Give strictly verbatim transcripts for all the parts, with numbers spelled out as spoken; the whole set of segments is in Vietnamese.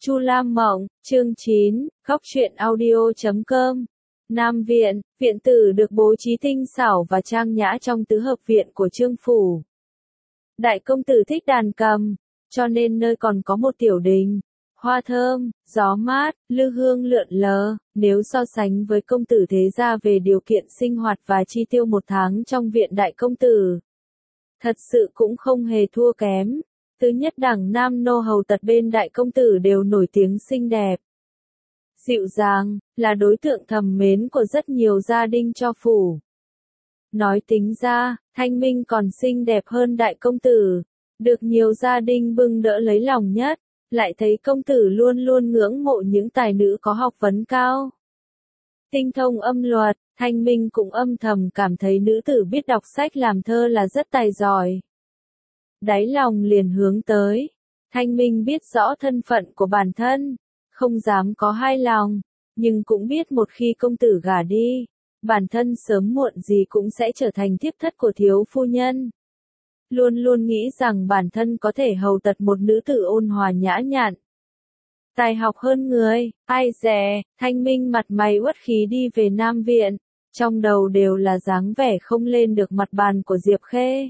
Chu Lam Mộng, chương chín, góc truyện audio chấm com. Nam viện, viện tử được bố trí tinh xảo và trang nhã trong tứ hợp viện của Trương phủ. Đại công tử thích đàn cầm, cho nên nơi còn có một tiểu đình, hoa thơm, gió mát, lư hương lượn lờ. Nếu so sánh với công tử thế gia về điều kiện sinh hoạt và chi tiêu một tháng trong viện đại công tử, thật sự cũng không hề thua kém. Thứ nhất đẳng nam nô hầu tật bên đại công tử đều nổi tiếng xinh đẹp, dịu dàng, là đối tượng thầm mến của rất nhiều gia đình cho phủ. Nói tính ra, Thanh Minh còn xinh đẹp hơn đại công tử, được nhiều gia đình bưng đỡ lấy lòng nhất, lại thấy công tử luôn luôn ngưỡng mộ những tài nữ có học vấn cao. Tinh thông âm luật, Thanh Minh cũng âm thầm cảm thấy nữ tử biết đọc sách làm thơ là rất tài giỏi. Đáy lòng liền hướng tới. Thanh Minh biết rõ thân phận của bản thân, không dám có hai lòng, nhưng cũng biết một khi công tử gả đi, bản thân sớm muộn gì cũng sẽ trở thành thiếp thất của thiếu phu nhân. Luôn luôn nghĩ rằng bản thân có thể hầu tật một nữ tử ôn hòa nhã nhặn, tài học hơn người. Ai dè, Thanh Minh mặt mày uất khí đi về Nam viện, trong đầu đều là dáng vẻ không lên được mặt bàn của Diệp Khê.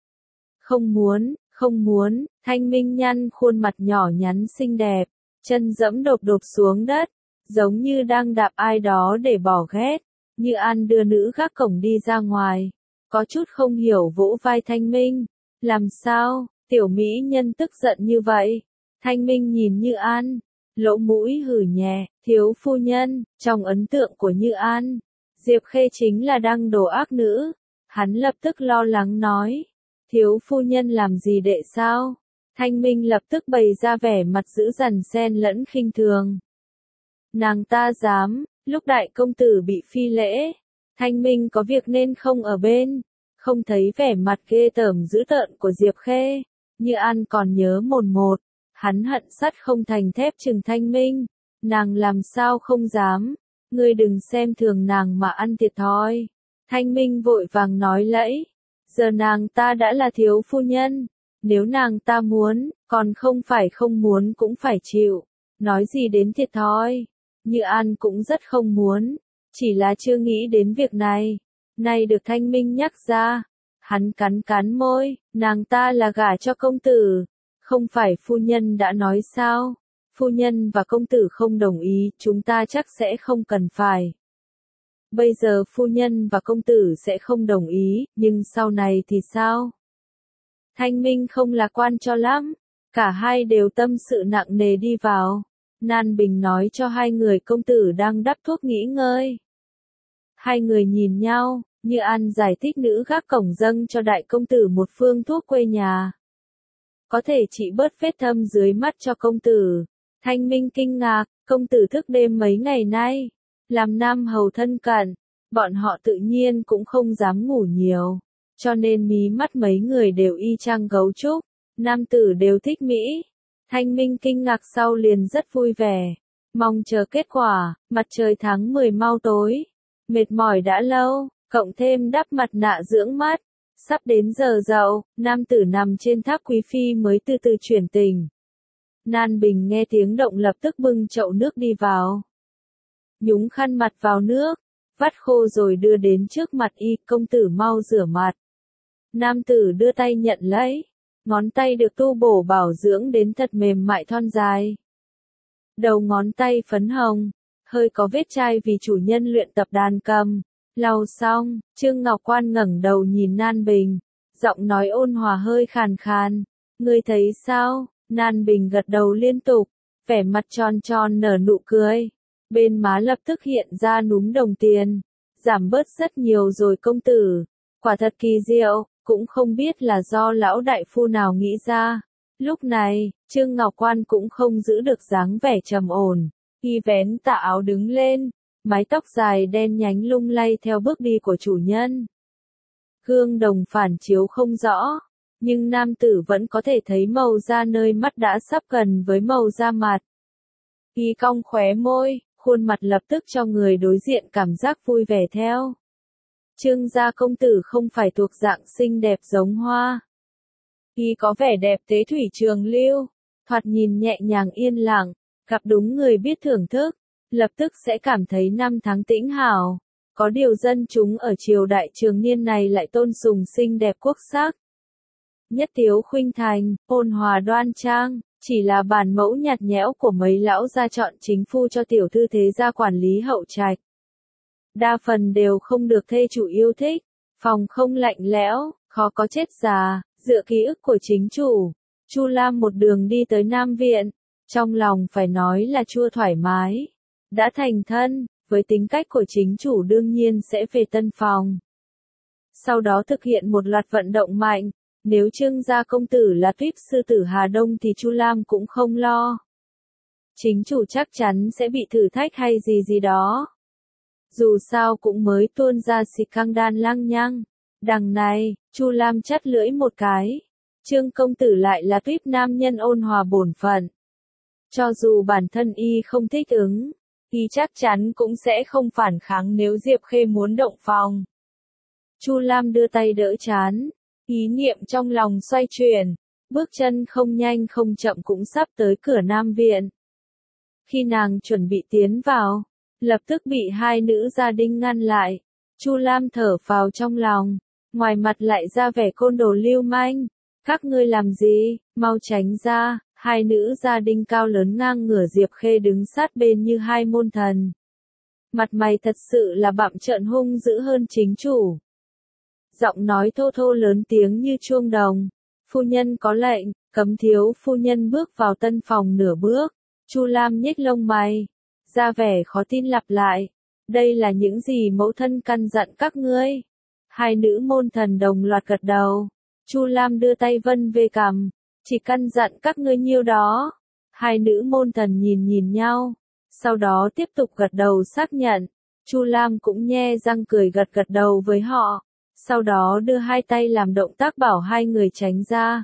Không muốn, không muốn, Thanh Minh nhăn khuôn mặt nhỏ nhắn xinh đẹp, chân dẫm đột đột xuống đất, giống như đang đạp ai đó để bỏ ghét. Như An đưa nữ gác cổng đi ra ngoài, có chút không hiểu vỗ vai Thanh Minh. Làm sao, tiểu mỹ nhân tức giận như vậy? Thanh Minh nhìn Như An, lỗ mũi hử nhẹ, thiếu phu nhân, trong ấn tượng của Như An, Diệp Khê chính là đăng đồ ác nữ. Hắn lập tức lo lắng nói. Thiếu phu nhân làm gì đệ sao? Thanh Minh lập tức bày ra vẻ mặt dữ dằn xen lẫn khinh thường. Nàng ta dám, lúc đại công tử bị phi lễ, Thanh Minh có việc nên không ở bên, không thấy vẻ mặt ghê tởm dữ tợn của Diệp Khê. Như An còn nhớ mồn một, hắn hận sắt không thành thép chừng Thanh Minh. Nàng làm sao không dám, ngươi đừng xem thường nàng mà ăn thiệt thòi. Thanh Minh vội vàng nói lẫy. Giờ nàng ta đã là thiếu phu nhân, nếu nàng ta muốn, còn không phải không muốn cũng phải chịu, nói gì đến thiệt thòi. Như An cũng rất không muốn, chỉ là chưa nghĩ đến việc này, nay được Thanh Minh nhắc ra, hắn cắn cắn môi. Nàng ta là gả cho công tử, không phải phu nhân đã nói sao, phu nhân và công tử không đồng ý, chúng ta chắc sẽ không cần phải. Bây giờ phu nhân và công tử sẽ không đồng ý, nhưng sau này thì sao? Thanh Minh không lạc quan cho lắm, cả hai đều tâm sự nặng nề đi vào. Nan Bình nói cho hai người công tử đang đắp thuốc nghỉ ngơi. Hai người nhìn nhau, Như An giải thích nữ gác cổng dâng cho đại công tử một phương thuốc quê nhà, có thể trị bớt vết thâm dưới mắt cho công tử. Thanh Minh kinh ngạc, công tử thức đêm mấy ngày nay. Làm nam hầu thân cận, bọn họ tự nhiên cũng không dám ngủ nhiều, cho nên mí mắt mấy người đều y chang gấu trúc. Nam tử đều thích Mỹ. Thanh Minh kinh ngạc sau liền rất vui vẻ, mong chờ kết quả. Mặt trời tháng mười mau tối, mệt mỏi đã lâu, cộng thêm đắp mặt nạ dưỡng mắt, sắp đến giờ dậu. Nam tử nằm trên tháp quý phi mới từ từ chuyển tình. Nan Bình nghe tiếng động lập tức bưng chậu nước đi vào, nhúng khăn mặt vào nước, vắt khô rồi đưa đến trước mặt y. Công tử mau rửa mặt. Nam tử đưa tay nhận lấy, ngón tay được tu bổ bảo dưỡng đến thật mềm mại thon dài. Đầu ngón tay phấn hồng, hơi có vết chai vì chủ nhân luyện tập đàn cầm. Lau xong, Trương Ngọc Quan ngẩng đầu nhìn Nan Bình, giọng nói ôn hòa hơi khàn khàn. Ngươi thấy sao? Nan Bình gật đầu liên tục, vẻ mặt tròn tròn nở nụ cười. Bên má lập tức hiện ra núm đồng tiền, giảm bớt rất nhiều rồi công tử. Quả thật kỳ diệu, cũng không biết là do lão đại phu nào nghĩ ra. Lúc này, Trương Ngọc Quan cũng không giữ được dáng vẻ trầm ổn, y vén tà áo đứng lên, mái tóc dài đen nhánh lung lay theo bước đi của chủ nhân. Gương đồng phản chiếu không rõ, nhưng nam tử vẫn có thể thấy màu da nơi mắt đã sắp gần với màu da mặt. Y cong khóe môi, khuôn mặt lập tức cho người đối diện cảm giác vui vẻ theo. Trương gia công tử không phải thuộc dạng xinh đẹp giống hoa. Y có vẻ đẹp tế thủy trường lưu, thoạt nhìn nhẹ nhàng yên lặng, Gặp đúng người biết thưởng thức, lập tức sẽ cảm thấy năm tháng tĩnh hảo. Có điều dân chúng ở triều đại Trường Niên này lại tôn sùng xinh đẹp quốc sắc. Nhất tiếu khuynh thành, ôn hòa đoan trang, chỉ là bản mẫu nhạt nhẽo của mấy lão gia chọn chính phu cho tiểu thư thế gia quản lý hậu trạch. Đa phần đều không được thê chủ yêu thích, phòng không lạnh lẽo, khó có chết già, dựa ký ức của chính chủ. Chu Lam một đường đi tới Nam Viện, trong lòng phải nói là chua thoải mái. Đã thành thân, với tính cách của chính chủ đương nhiên sẽ về tân phòng. Sau đó thực hiện một loạt vận động mạnh, nếu Trương gia công tử là tuyết sư tử Hà Đông thì Chu Lam cũng không lo. Chính chủ chắc chắn sẽ bị thử thách hay gì gì đó. Dù sao cũng mới tuôn ra xịt căng đan lăng nhăng. Đằng này, Chu Lam chắt lưỡi một cái. Trương công tử lại là tuyết nam nhân ôn hòa bổn phận. Cho dù bản thân y không thích ứng, y chắc chắn cũng sẽ không phản kháng nếu Diệp Khê muốn động phòng. Chu Lam đưa tay đỡ chán, ý niệm trong lòng xoay chuyển, bước chân không nhanh không chậm cũng sắp tới cửa Nam Viện. Khi nàng chuẩn bị tiến vào, lập tức bị hai nữ gia đình ngăn lại. Chu Lam thở phào trong lòng, ngoài mặt lại ra vẻ côn đồ lưu manh. Các ngươi làm gì, mau tránh ra. Hai nữ gia đình cao lớn ngang ngửa Diệp Khê đứng sát bên như hai môn thần. Mặt mày thật sự là bặm trợn hung dữ hơn chính chủ. Giọng nói thô thô lớn tiếng như chuông đồng. Phu nhân có lệnh, cấm thiếu phu nhân bước vào tân phòng nửa bước. Chu Lam nhếch lông mày, ra vẻ khó tin lặp lại. Đây là những gì mẫu thân căn dặn các ngươi? Hai nữ môn thần đồng loạt gật đầu. Chu Lam đưa tay vân về cằm. Chỉ căn dặn các ngươi nhiêu đó. Hai nữ môn thần nhìn nhìn nhau. Sau đó tiếp tục gật đầu xác nhận. Chu Lam cũng nhe răng cười gật gật đầu với họ. Sau đó đưa hai tay làm động tác bảo hai người tránh ra.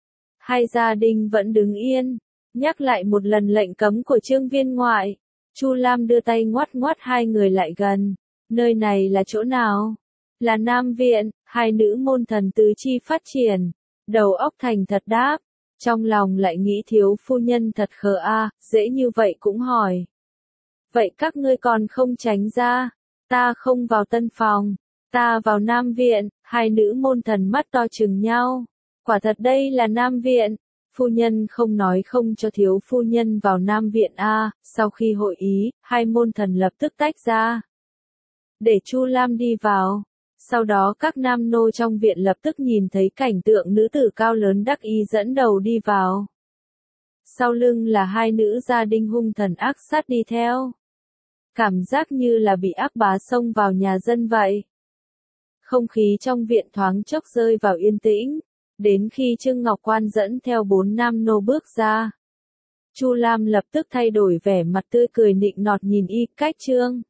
Hai gia đình vẫn đứng yên. Nhắc lại một lần lệnh cấm của Trương viên ngoại. Chu Lam đưa tay ngoắt ngoắt hai người lại gần. Nơi này là chỗ nào? Là Nam Viện. Hai nữ môn thần tứ chi phát triển. Đầu óc thành thật đáp. Trong lòng lại nghĩ thiếu phu nhân thật khờ a, dễ như vậy cũng hỏi. Vậy các ngươi còn không tránh ra? Ta không vào tân phòng, ta vào Nam Viện. Hai nữ môn thần mắt to chừng nhau. Quả thật đây là Nam Viện. Phu nhân không nói không cho thiếu phu nhân vào Nam Viện a. Sau khi hội ý, hai môn thần lập tức tách ra. Để Chu Lam đi vào. Sau đó các nam nô trong viện lập tức nhìn thấy cảnh tượng nữ tử cao lớn đắc ý dẫn đầu đi vào. Sau lưng là hai nữ gia đình hung thần ác sát đi theo. Cảm giác như là bị ác bá xông vào nhà dân vậy. Không khí trong viện thoáng chốc rơi vào yên tĩnh, đến khi Trương Ngọc Quan dẫn theo bốn nam nô bước ra. Chu Lam lập tức thay đổi vẻ mặt tươi cười nịnh nọt nhìn y, cách Trương.